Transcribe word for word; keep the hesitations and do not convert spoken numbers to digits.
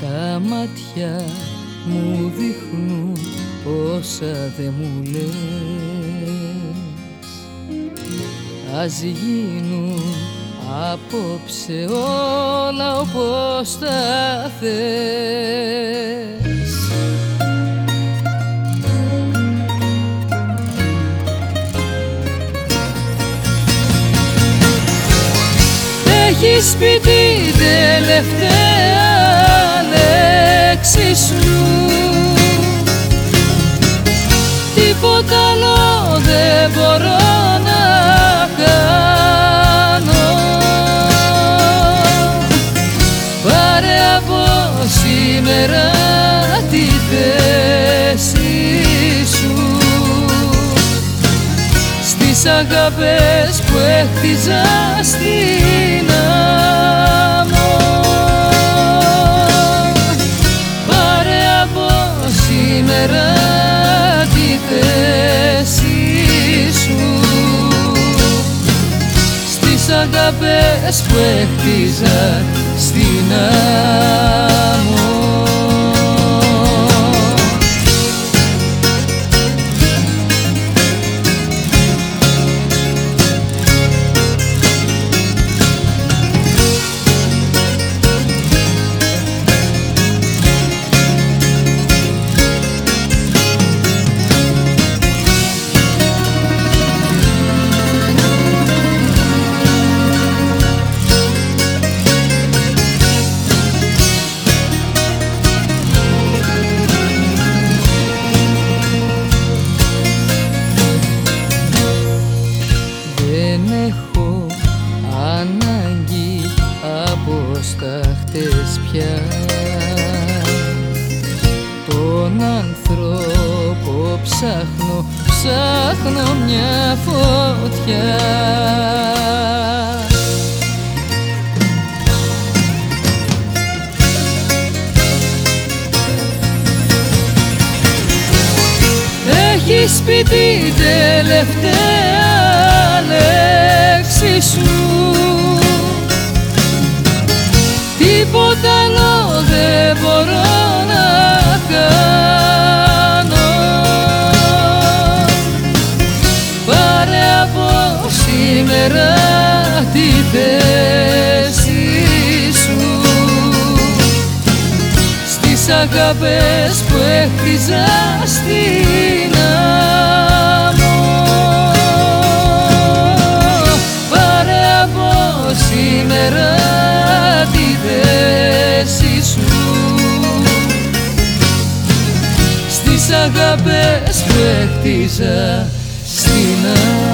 Τα μάτια μου δείχνουν όσα δε μου λες. Ας γίνουν απόψε όλα όπως τα θες. Έχεις πει την τελευταία λέξη σου, τίποτα άλλο δεν μπορώ να κάνω. Πάρε από σήμερα τη θέση σου στις αγάπες που έχτιζα στην άμμο. Πάρε από σήμερα τη θέση σου στις αγάπες που έχτιζα στην άμμο. Στάχτες πια τον άνθρωπο ψάχνω, ψάχνω μια φωτιά. Έχεις πει την τελευταία λέξη σου, τίποτα άλλο δεν μπορώ να κάνω. Πάρε από σήμερα τη θέση σου στις αγάπες που έχτιζα στην άμμο. Πάρε από σήμερα τη θέση σου στις αγάπες που έχτιζα στην άμμο.